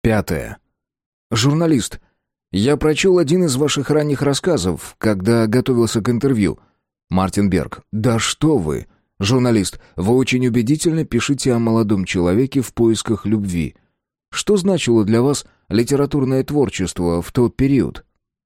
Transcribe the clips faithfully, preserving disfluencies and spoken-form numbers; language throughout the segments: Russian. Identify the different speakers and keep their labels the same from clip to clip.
Speaker 1: Пятое. Журналист. Я прочел один из ваших ранних рассказов, когда готовился к интервью. Мартин Берг. Да что вы. Журналист. Вы очень убедительно пишете о молодом человеке в поисках любви. Что значило для вас литературное творчество в тот период?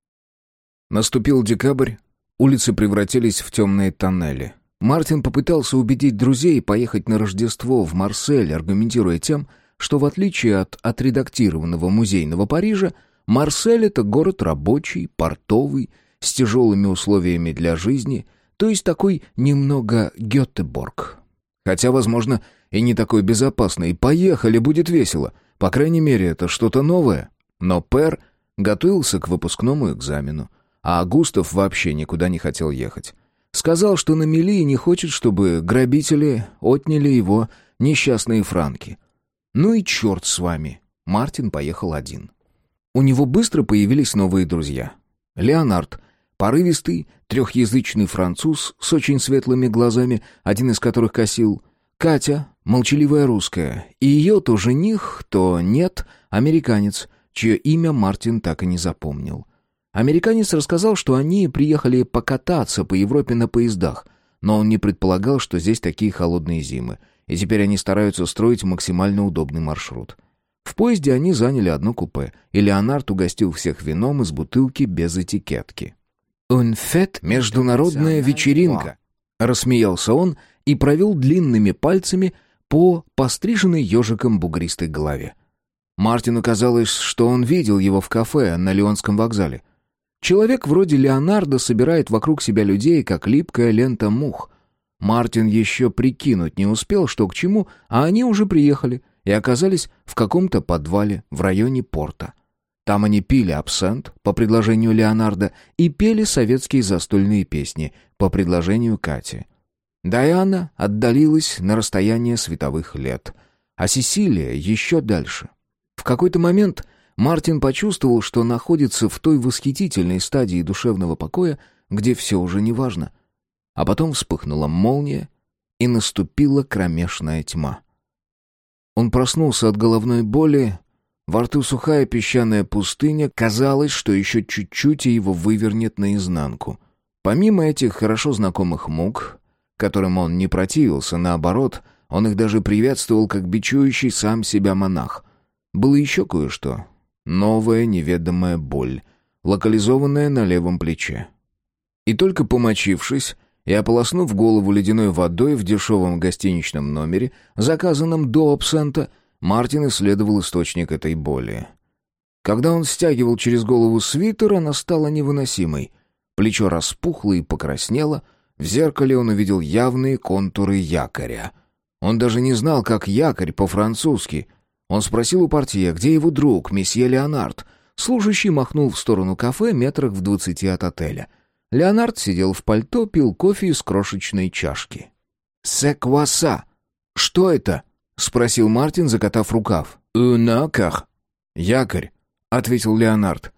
Speaker 1: Наступил декабрь. Улицы превратились в темные тоннели. Мартин попытался убедить друзей поехать на Рождество в Марсель, аргументируя тем, что в отличие от отредактированного музейного Парижа, Марсель — это город рабочий, портовый, с тяжелыми условиями для жизни, то есть такой немного Гетеборг. Хотя, возможно, и не такой безопасный. Поехали, будет весело. По крайней мере, это что-то новое. Но Пер готовился к выпускному экзамену, а Густав вообще никуда не хотел ехать. Сказал, что на мели и не хочет, чтобы грабители отняли его несчастные франки. Ну и черт с вами. Мартин поехал один. У него быстро появились новые друзья. Леонард, порывистый, трехязычный француз с очень светлыми глазами, один из которых косил. Катя, молчаливая русская, и ее то жених, то нет, американец, чье имя Мартин так и не запомнил. Американец рассказал, что они приехали покататься по Европе на поездах, но он не предполагал, что здесь такие холодные зимы, и теперь они стараются строить максимально удобный маршрут. В поезде они заняли одно купе, и Леонард угостил всех вином из бутылки без этикетки. «Un fête» — международная вечеринка, — рассмеялся он и провел длинными пальцами по постриженной ежиком бугристой голове. Мартину казалось, что он видел его в кафе на Лионском вокзале. Человек вроде Леонардо собирает вокруг себя людей, как липкая лента мух. Мартин еще прикинуть не успел, что к чему, а они уже приехали и оказались в каком-то подвале в районе порта. Там они пили абсент по предложению Леонардо и пели советские застольные песни по предложению Кати. Дайана отдалилась на расстояние световых лет, а Сесилия еще дальше. В какой-то момент Мартин почувствовал, что находится в той восхитительной стадии душевного покоя, где все уже не важно. А потом вспыхнула молния, и наступила кромешная тьма. Он проснулся от головной боли, во рту сухая песчаная пустыня, казалось, что еще чуть-чуть и его вывернет наизнанку. Помимо этих хорошо знакомых мук, которым он не противился, наоборот, он их даже приветствовал как бичующий сам себя монах. Было еще кое-что. Новая неведомая боль, локализованная на левом плече. И только помочившись и ополоснув голову ледяной водой в дешевом гостиничном номере, заказанном до абсента, Мартин исследовал источник этой боли. Когда он стягивал через голову свитер, она стала невыносимой. Плечо распухло и покраснело, в зеркале он увидел явные контуры якоря. Он даже не знал, как якорь по-французски. Он спросил у портье, где его друг, месье Леонард. Служащий махнул в сторону кафе метрах в двадцати от отеля. Леонард сидел в пальто, пил кофе из крошечной чашки. «C'est quoi ça?» «Что это?» — спросил Мартин, закатав рукав. «Un accord». «Якорь», — ответил Леонард.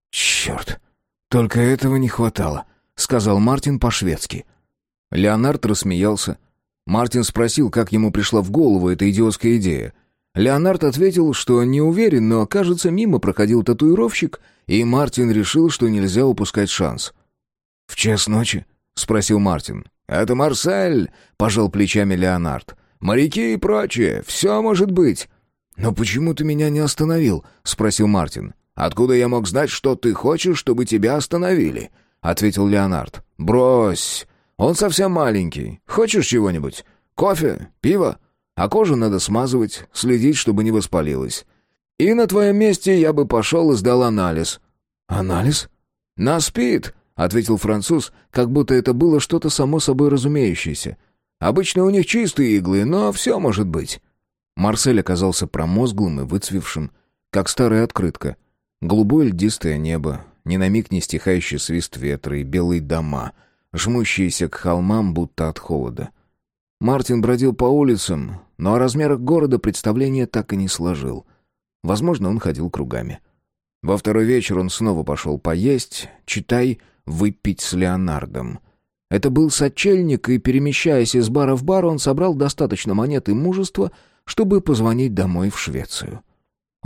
Speaker 1: «Черт, только этого не хватало», — сказал Мартин по-шведски. Леонард рассмеялся. Мартин спросил, как ему пришла в голову эта идиотская идея. Леонард ответил, что не уверен, но, кажется, мимо проходил татуировщик, и Мартин решил, что нельзя упускать шанс. «В час ночи?» — спросил Мартин. «Это Марсель», — пожал плечами Леонард. «Моряки и прочее, все может быть». «Но почему ты меня не остановил?» — спросил Мартин. «Откуда я мог знать, что ты хочешь, чтобы тебя остановили?» — ответил Леонард. «Брось, он совсем маленький. Хочешь чего-нибудь? Кофе? Пиво? А кожу надо смазывать, следить, чтобы не воспалилась. И на твоем месте я бы пошел и сдал анализ». «Анализ?» «На СПИД», — ответил француз, как будто это было что-то само собой разумеющееся. «Обычно у них чистые иглы, но все может быть». Марсель оказался промозглым и выцвевшим, как старая открытка. Голубое льдистое небо, ни на миг не стихающий свист ветра и белые дома, жмущиеся к холмам, будто от холода. Мартин бродил по улицам, но о размерах города представление так и не сложил. Возможно, он ходил кругами. Во второй вечер он снова пошел поесть, читай, выпить с Леонардом. Это был сочельник, и, перемещаясь из бара в бар, он собрал достаточно монет и мужества, чтобы позвонить домой в Швецию.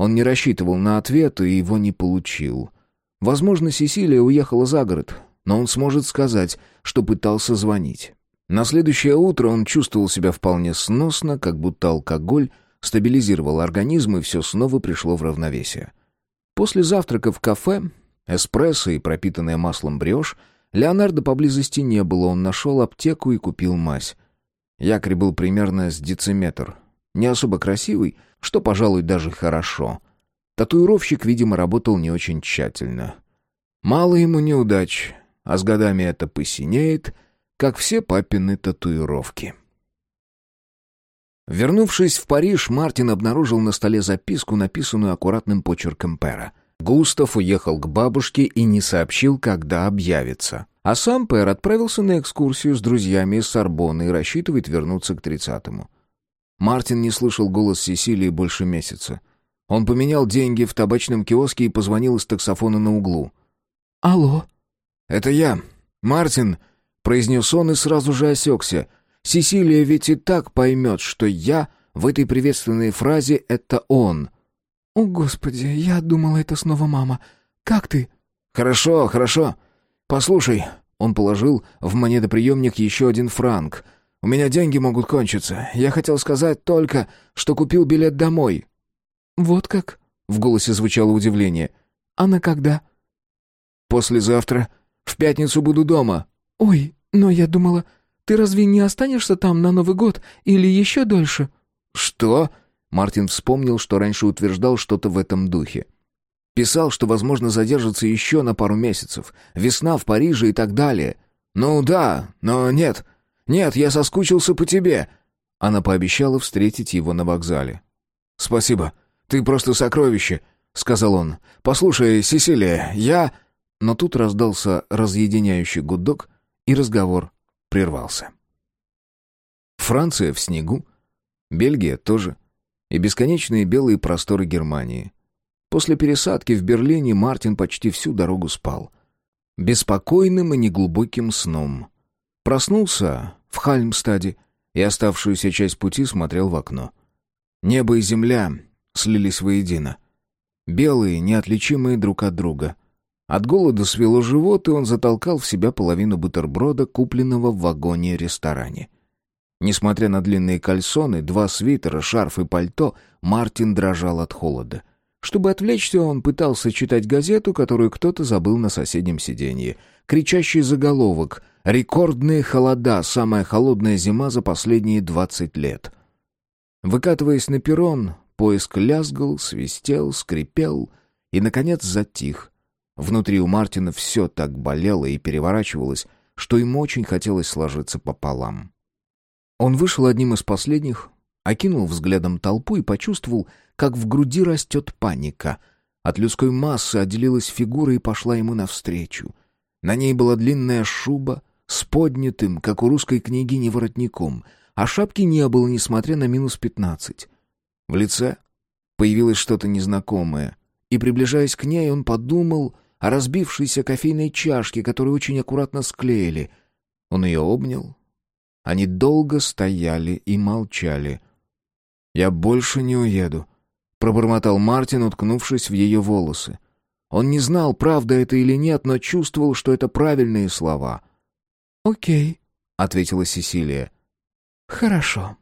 Speaker 1: Он не рассчитывал на ответ и его не получил. Возможно, Сесилия уехала за город, но он сможет сказать, что пытался звонить. На следующее утро он чувствовал себя вполне сносно, как будто алкоголь стабилизировал организм, и все снова пришло в равновесие. После завтрака в кафе, эспрессо и пропитанная маслом брioche, Леонардо поблизости не было, он нашел аптеку и купил мазь. Якорь был примерно с дециметр. Не особо красивый, что, пожалуй, даже хорошо. Татуировщик, видимо, работал не очень тщательно. Мало ему неудач, а с годами это посинеет, как все папины татуировки. Вернувшись в Париж, Мартин обнаружил на столе записку, написанную аккуратным почерком Пэра. Густав уехал к бабушке и не сообщил, когда объявится. А сам Пэр отправился на экскурсию с друзьями из Сорбонны и рассчитывает вернуться к тридцатому. Мартин не слышал голос Сесилии больше месяца. Он поменял деньги в табачном киоске и позвонил из таксофона на углу.
Speaker 2: «Алло?»
Speaker 1: «Это я, Мартин», — произнес он и сразу же осекся. «Сесилия ведь и так поймет, что я в этой приветственной фразе — это он».
Speaker 2: «О, Господи, я думала, это снова мама. Как ты?»
Speaker 1: «Хорошо, хорошо. Послушай», — он положил в монетоприемник еще один франк. «У меня деньги могут кончиться. Я хотел сказать только, что купил билет домой».
Speaker 2: «Вот как?» — в голосе звучало удивление. «А на когда?»
Speaker 1: «Послезавтра. В пятницу буду дома».
Speaker 2: «Ой, но я думала, ты разве не останешься там на Новый год или еще дольше?»
Speaker 1: «Что?» Мартин вспомнил, что раньше утверждал что-то в этом духе. Писал, что, возможно, задержится еще на пару месяцев. Весна в Париже и так далее. «Ну да, но нет. Нет, я соскучился по тебе». Она пообещала встретить его на вокзале. «Спасибо. Ты просто сокровище», — сказал он. «Послушай, Сесилия, я...» Но тут раздался разъединяющий гудок, и разговор прервался. Франция в снегу, Бельгия тоже, и бесконечные белые просторы Германии. После пересадки в Берлине Мартин почти всю дорогу спал. Беспокойным и неглубоким сном. Проснулся в Хальмстаде и оставшуюся часть пути смотрел в окно. Небо и земля слились воедино. Белые, неотличимые друг от друга. От голода свело живот, и он затолкал в себя половину бутерброда, купленного в вагоне-ресторане. Несмотря на длинные кальсоны, два свитера, шарф и пальто, Мартин дрожал от холода. Чтобы отвлечься, он пытался читать газету, которую кто-то забыл на соседнем сиденье. Кричащий заголовок «Рекордные холода. Самая холодная зима за последние двадцать лет». Выкатываясь на перрон, поезд лязгал, свистел, скрипел и, наконец, затих. Внутри у Мартина все так болело и переворачивалось, что ему очень хотелось сложиться пополам. Он вышел одним из последних, окинул взглядом толпу и почувствовал, как в груди растет паника. От людской массы отделилась фигура и пошла ему навстречу. На ней была длинная шуба с поднятым, как у русской княгини, воротником, а шапки не было, несмотря на минус пятнадцать. В лице появилось что-то незнакомое, и, приближаясь к ней, он подумал о разбившейся кофейной чашке, которую очень аккуратно склеили. Он ее обнял. Они долго стояли и молчали. «Я больше не уеду», — пробормотал Мартин, уткнувшись в ее волосы. Он не знал, правда это или нет, но чувствовал, что это правильные слова.
Speaker 2: «Окей»,
Speaker 1: — ответила Сесилия.
Speaker 2: «Хорошо».